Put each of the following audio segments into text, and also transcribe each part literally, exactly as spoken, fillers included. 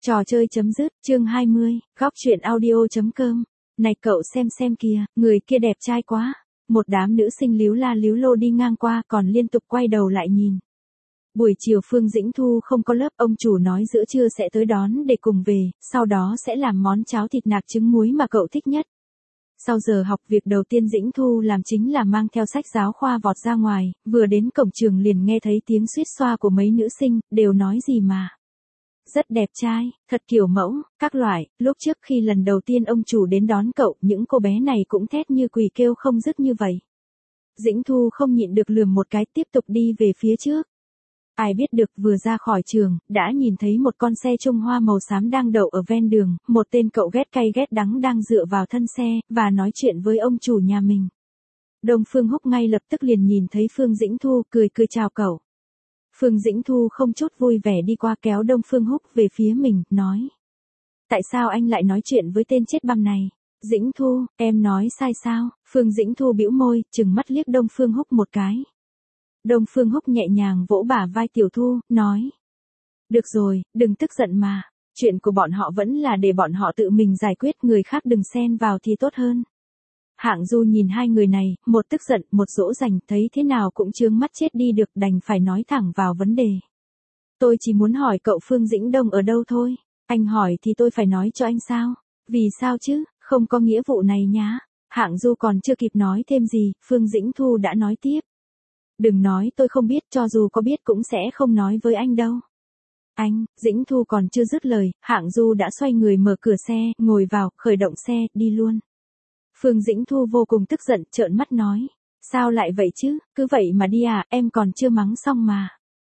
Trò chơi chấm dứt, chương hai mươi, góc truyện audio.com. Này cậu xem xem kìa, người kia đẹp trai quá. Một đám nữ sinh líu la líu lô đi ngang qua còn liên tục quay đầu lại nhìn. Buổi chiều Phương Dĩnh Thu không có lớp, ông chủ nói giữa trưa sẽ tới đón để cùng về, sau đó sẽ làm món cháo thịt nạc trứng muối mà cậu thích nhất. Sau giờ học việc đầu tiên Dĩnh Thu làm chính là mang theo sách giáo khoa vọt ra ngoài, vừa đến cổng trường liền nghe thấy tiếng suýt xoa của mấy nữ sinh, đều nói gì mà. Rất đẹp trai, thật kiểu mẫu, các loại. Lúc trước khi lần đầu tiên ông chủ đến đón cậu, những cô bé này cũng thét như quỳ kêu không dứt như vậy. Dĩnh Thu không nhịn được lườm một cái, tiếp tục đi về phía trước. Ai biết được vừa ra khỏi trường, đã nhìn thấy một con xe Trung Hoa màu xám đang đậu ở ven đường, một tên cậu ghét cay ghét đắng đang dựa vào thân xe, và nói chuyện với ông chủ nhà mình. Đông Phương Húc ngay lập tức liền nhìn thấy Phương Dĩnh Thu, cười cười chào cậu. Phương Dĩnh Thu không chút vui vẻ đi qua kéo Đông Phương Húc về phía mình, nói. Tại sao anh lại nói chuyện với tên chết băm này? Dĩnh Thu, em nói sai sao? Phương Dĩnh Thu bĩu môi, trừng mắt liếc Đông Phương Húc một cái. Đông Phương Húc nhẹ nhàng vỗ bả vai Tiểu Thu, nói. Được rồi, đừng tức giận mà. Chuyện của bọn họ vẫn là để bọn họ tự mình giải quyết, người khác đừng xen vào thì tốt hơn. Hạng Du nhìn hai người này, một tức giận, một dỗ dành, thấy thế nào cũng chướng mắt chết đi được, đành phải nói thẳng vào vấn đề. Tôi chỉ muốn hỏi cậu Phương Dĩnh Đông ở đâu thôi. Anh hỏi thì tôi phải nói cho anh sao? Vì sao chứ, không có nghĩa vụ này nhá. Hạng Du còn chưa kịp nói thêm gì, Phương Dĩnh Thu đã nói tiếp. Đừng nói tôi không biết, cho dù có biết cũng sẽ không nói với anh đâu. Anh, Dĩnh Thu còn chưa dứt lời, Hạng Du đã xoay người mở cửa xe, ngồi vào, khởi động xe, đi luôn. Phương Dĩnh Thu vô cùng tức giận, trợn mắt nói. Sao lại vậy chứ, cứ vậy mà đi à, em còn chưa mắng xong mà.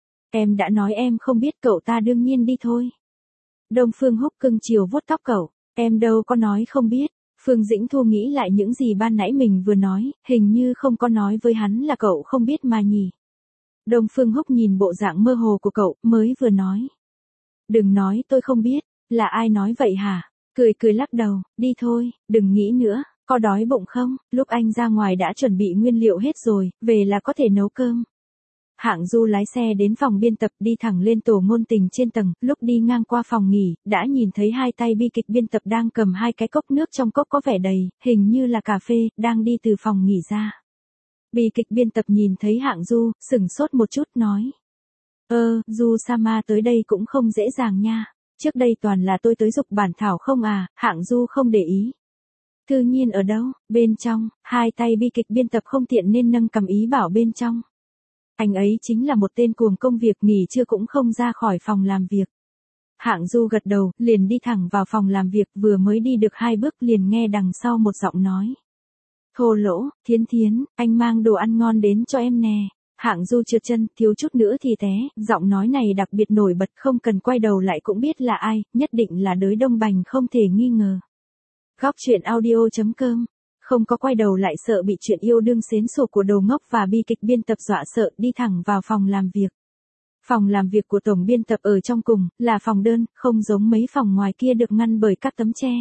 Em đã nói em không biết, cậu ta đương nhiên đi thôi. Đông Phương Húc cưng chiều vuốt tóc cậu, em đâu có nói không biết. Phương Dĩnh Thu nghĩ lại những gì ban nãy mình vừa nói, hình như không có nói với hắn là cậu không biết mà nhỉ. Đông Phương Húc nhìn bộ dạng mơ hồ của cậu, mới vừa nói. Đừng nói tôi không biết, là ai nói vậy hả? Cười cười lắc đầu, đi thôi, đừng nghĩ nữa, có đói bụng không? Lúc anh ra ngoài đã chuẩn bị nguyên liệu hết rồi, về là có thể nấu cơm. Hạng Du lái xe đến phòng biên tập, đi thẳng lên tổ ngôn tình trên tầng, lúc đi ngang qua phòng nghỉ, đã nhìn thấy hai tay bi kịch biên tập đang cầm hai cái cốc nước, trong cốc có vẻ đầy, hình như là cà phê, đang đi từ phòng nghỉ ra. Bi kịch biên tập nhìn thấy Hạng Du, sửng sốt một chút, nói. Ơ, Du Sama tới đây cũng không dễ dàng nha, trước đây toàn là tôi tới dục bản thảo không à, Hạng Du không để ý. Thư Nhiên ở đâu? Bên trong, hai tay bi kịch biên tập không tiện nên nâng cầm ý bảo bên trong. Anh ấy chính là một tên cuồng công việc, nghỉ trưa cũng không ra khỏi phòng làm việc. Hạng Du gật đầu, liền đi thẳng vào phòng làm việc, vừa mới đi được hai bước liền nghe đằng sau một giọng nói. Thô lỗ, Thiến Thiến, anh mang đồ ăn ngon đến cho em nè. Hạng Du trượt chân, thiếu chút nữa thì té, giọng nói này đặc biệt nổi bật, không cần quay đầu lại cũng biết là ai, nhất định là Đới Đông Bành không thể nghi ngờ. Góc truyện audio.com. Không có quay đầu lại, sợ bị chuyện yêu đương xến xổ của đồ ngốc và bi kịch biên tập dọa sợ, đi thẳng vào phòng làm việc. Phòng làm việc của tổng biên tập ở trong cùng, là phòng đơn, không giống mấy phòng ngoài kia được ngăn bởi các tấm tre.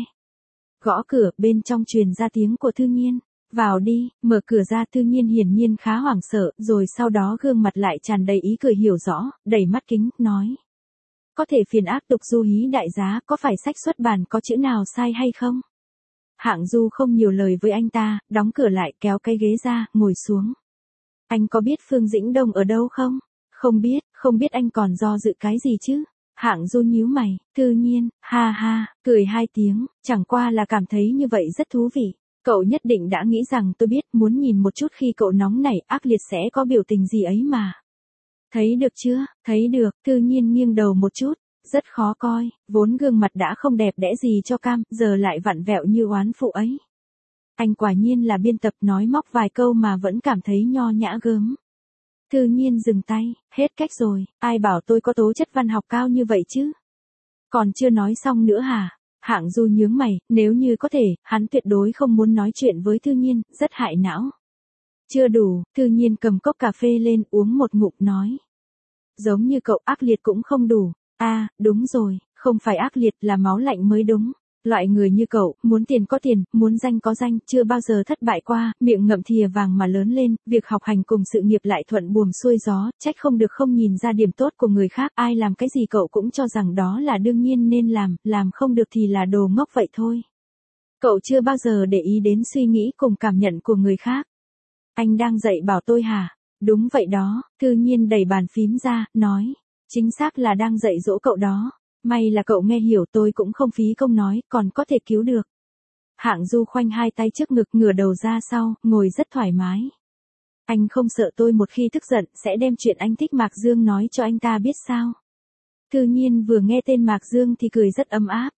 Gõ cửa, bên trong truyền ra tiếng của Thư Nhiên. Vào đi, mở cửa ra. Thư Nhiên hiển nhiên khá hoảng sợ, rồi sau đó gương mặt lại tràn đầy ý cười hiểu rõ, đẩy mắt kính, nói. Có thể phiền ác tục Du Hí đại giá, có phải sách xuất bản có chữ nào sai hay không? Hạng Du không nhiều lời với anh ta, đóng cửa lại, kéo cái ghế ra, ngồi xuống. Anh có biết Phương Dĩnh Đông ở đâu không? Không biết, không biết anh còn do dự cái gì chứ? Hạng Du nhíu mày, Thư Nhiên, ha ha, cười hai tiếng, chẳng qua là cảm thấy như vậy rất thú vị. Cậu nhất định đã nghĩ rằng tôi biết, muốn nhìn một chút khi cậu nóng nảy, ác liệt sẽ có biểu tình gì ấy mà. Thấy được chưa, thấy được, Thư Nhiên nghiêng đầu một chút. Rất khó coi, vốn gương mặt đã không đẹp đẽ gì cho cam, giờ lại vặn vẹo như oán phụ ấy. Anh quả nhiên là biên tập, nói móc vài câu mà vẫn cảm thấy nho nhã gớm. Thư Nhiên dừng tay, hết cách rồi, ai bảo tôi có tố chất văn học cao như vậy chứ? Còn chưa nói xong nữa hả? Hạng Du nhướng mày, nếu như có thể, hắn tuyệt đối không muốn nói chuyện với Thư Nhiên, rất hại não. Chưa đủ, Thư Nhiên cầm cốc cà phê lên, uống một ngụm, nói. Giống như cậu, ác liệt cũng không đủ. À, đúng rồi, không phải ác liệt, là máu lạnh mới đúng. Loại người như cậu, muốn tiền có tiền, muốn danh có danh, chưa bao giờ thất bại qua, miệng ngậm thìa vàng mà lớn lên, việc học hành cùng sự nghiệp lại thuận buồm xuôi gió, trách không được không nhìn ra điểm tốt của người khác, ai làm cái gì cậu cũng cho rằng đó là đương nhiên nên làm, làm không được thì là đồ ngốc vậy thôi. Cậu chưa bao giờ để ý đến suy nghĩ cùng cảm nhận của người khác. Anh đang dạy bảo tôi hả? Đúng vậy đó, Thư Nhiên đẩy bàn phím ra, nói. Chính xác là đang dạy dỗ cậu đó. May là cậu nghe hiểu, tôi cũng không phí công nói, còn có thể cứu được. Hạng Du khoanh hai tay trước ngực, ngửa đầu ra sau, ngồi rất thoải mái. Anh không sợ tôi một khi tức giận sẽ đem chuyện anh thích Mạc Dương nói cho anh ta biết sao? Thư Nhiên vừa nghe tên Mạc Dương thì cười rất ấm áp.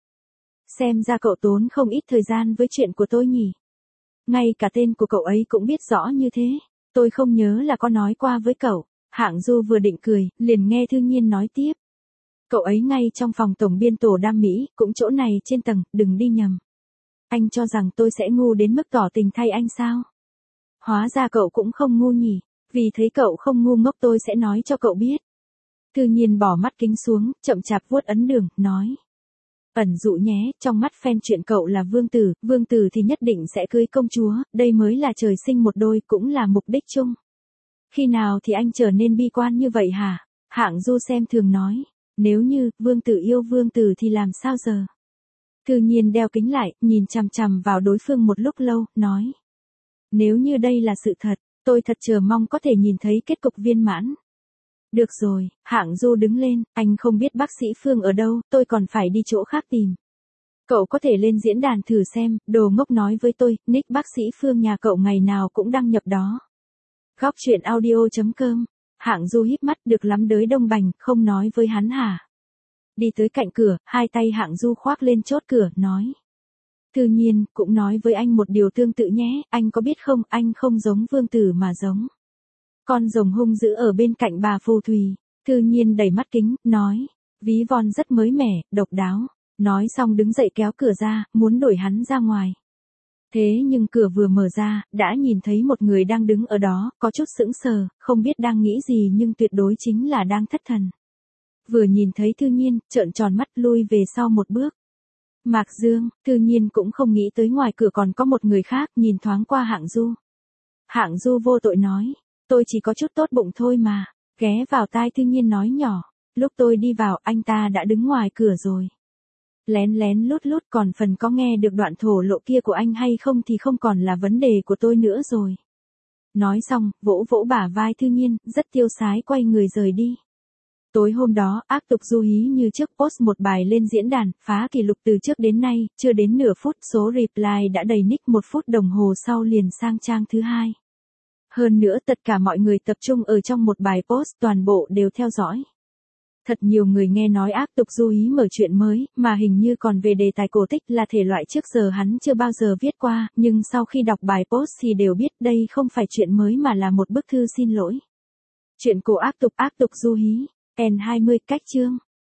Xem ra cậu tốn không ít thời gian với chuyện của tôi nhỉ. Ngay cả tên của cậu ấy cũng biết rõ như thế. Tôi không nhớ là có nói qua với cậu. Hạng Du vừa định cười, liền nghe Thư Nhiên nói tiếp. Cậu ấy ngay trong phòng tổng biên tổ Đam Mỹ, cũng chỗ này trên tầng, đừng đi nhầm. Anh cho rằng tôi sẽ ngu đến mức tỏ tình thay anh sao? Hóa ra cậu cũng không ngu nhỉ, vì thấy cậu không ngu ngốc tôi sẽ nói cho cậu biết. Thư Nhiên bỏ mắt kính xuống, chậm chạp vuốt ấn đường, nói. Ẩn dụ nhé, trong mắt fan chuyện cậu là vương tử, vương tử thì nhất định sẽ cưới công chúa, đây mới là trời sinh một đôi, cũng là mục đích chung. Khi nào thì anh trở nên bi quan như vậy hả? Hạng Du xem thường nói. Nếu như, vương tử yêu vương tử thì làm sao giờ? Thư Nhiên đeo kính lại, nhìn chằm chằm vào đối phương một lúc lâu, nói. Nếu như đây là sự thật, tôi thật chờ mong có thể nhìn thấy kết cục viên mãn. Được rồi, Hạng Du đứng lên, anh không biết bác sĩ Phương ở đâu, tôi còn phải đi chỗ khác tìm. Cậu có thể lên diễn đàn thử xem, đồ ngốc nói với tôi, nick bác sĩ Phương nhà cậu ngày nào cũng đăng nhập đó. Góc truyện audio chấm com. Hạng Du híp mắt, được lắm đới Đông Bành, không nói với hắn hả? Đi tới cạnh cửa, hai tay Hạng Du khoác lên chốt cửa, nói. Thư Nhiên, cũng nói với anh một điều tương tự nhé, anh có biết không, anh không giống vương tử mà giống con rồng hung dữ ở bên cạnh bà phù thủy. Thư Nhiên đẩy mắt kính, nói. Ví von rất mới mẻ, độc đáo. Nói xong đứng dậy kéo cửa ra, muốn đuổi hắn ra ngoài. Thế nhưng cửa vừa mở ra, đã nhìn thấy một người đang đứng ở đó, có chút sững sờ, không biết đang nghĩ gì nhưng tuyệt đối chính là đang thất thần. Vừa nhìn thấy Thư Nhiên, trợn tròn mắt lui về sau một bước. Mạc Dương, Thư Nhiên cũng không nghĩ tới ngoài cửa còn có một người khác, nhìn thoáng qua Hạng Du. Hạng Du vô tội nói, tôi chỉ có chút tốt bụng thôi mà, ghé vào tai Thư Nhiên nói nhỏ, lúc tôi đi vào anh ta đã đứng ngoài cửa rồi. Lén lén lút lút, còn phần có nghe được đoạn thổ lộ kia của anh hay không thì không còn là vấn đề của tôi nữa rồi. Nói xong, vỗ vỗ bả vai Thư Nhiên, rất tiêu sái quay người rời đi. Tối hôm đó, ác tục Du Hí như trước post một bài lên diễn đàn, phá kỷ lục từ trước đến nay, chưa đến nửa phút, số reply đã đầy nick một phút đồng hồ sau liền sang trang thứ hai. Hơn nữa tất cả mọi người tập trung ở trong một bài post, toàn bộ đều theo dõi. Thật nhiều người nghe nói ác tục Du Hí mở chuyện mới, mà hình như còn về đề tài cổ tích là thể loại trước giờ hắn chưa bao giờ viết qua, nhưng sau khi đọc bài post thì đều biết đây không phải chuyện mới mà là một bức thư xin lỗi. Chuyện cổ ác tục ác tục Du Hí, N hai mươi cách chương.